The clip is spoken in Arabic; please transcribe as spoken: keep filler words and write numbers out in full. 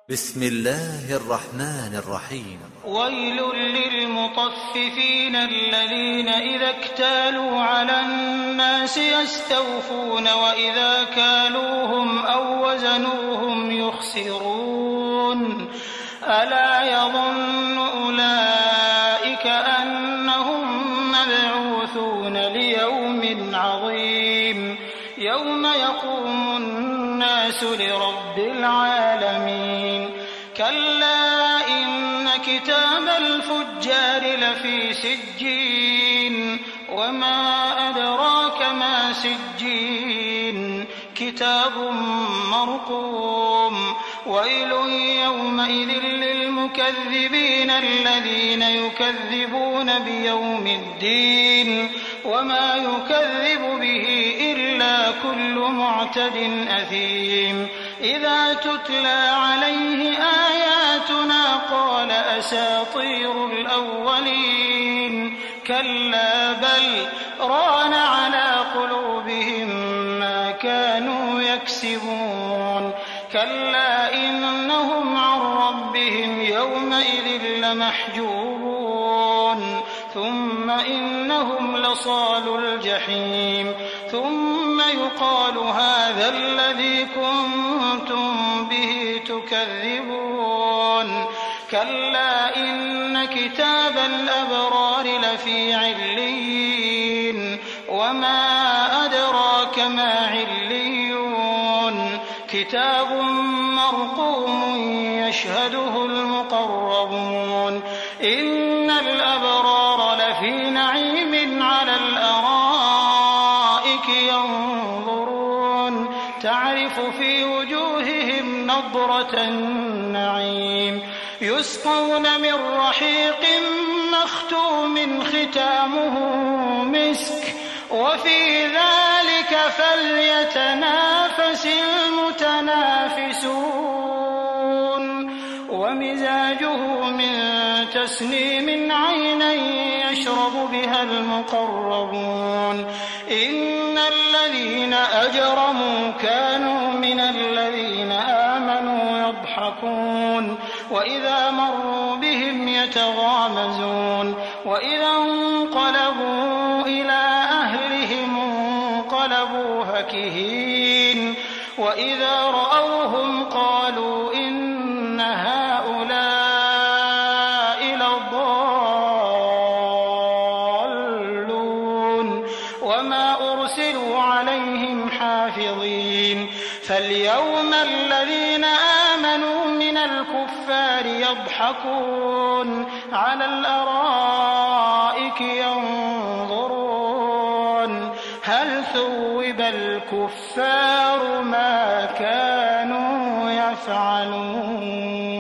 بسم الله الرحمن الرحيم. ويل للمطففين الذين إذا اكتالوا على الناس يستوفون وإذا كالوهم أو وزنوهم يخسرون ألا يظن أولئك أنهم مبعوثون ليوم عظيم يوم يقوم الناس لرب العالمين كلا إن كتاب الفجار لفي سجين وما أدراك ما سجين كتاب مرقوم ويل يومئذ للمكذبين الذين يكذبون بيوم الدين وما يكذب به إلا كل معتد أثيم إذا تتلى عليه آياتنا قال أساطير الأولين كلا بل ران على قلوبهم ما كانوا يكسبون كلا إنهم عن ربهم يومئذ لمحجوبون ثم إنهم لصالو الجحيم ثم يقال هذا الذي كنتم به تكذبون كلا إن كتاب الأبرار لفي عليين وما أدراك ما عليون كتاب مرقوم يشهده المقربون إن الأبرار لفي نعيم على الأرائك ينظرون تعرف في وجوههم نضرة النعيم يسقون من رحيق مختوم ختامه مسك وفي ذلك فليتنافس المتنافسون ومزاجه من تسنيم عينا يشرب بها المقربون إن الذين أجرموا كانوا من الذين آمنوا يضحكون وإذا مروا بهم يتغامزون وإذا انقلبوا إلى أهلهم انقلبوا فكهين وإذا رأوهم قالوا إن هؤلاء لضالون وما أرسلوا عليهم حافظين فاليوم الذين آمنوا من الكفار يضحكون على الأرائك ينظرون هل ثوب الكفار ما كانوا يفعلون.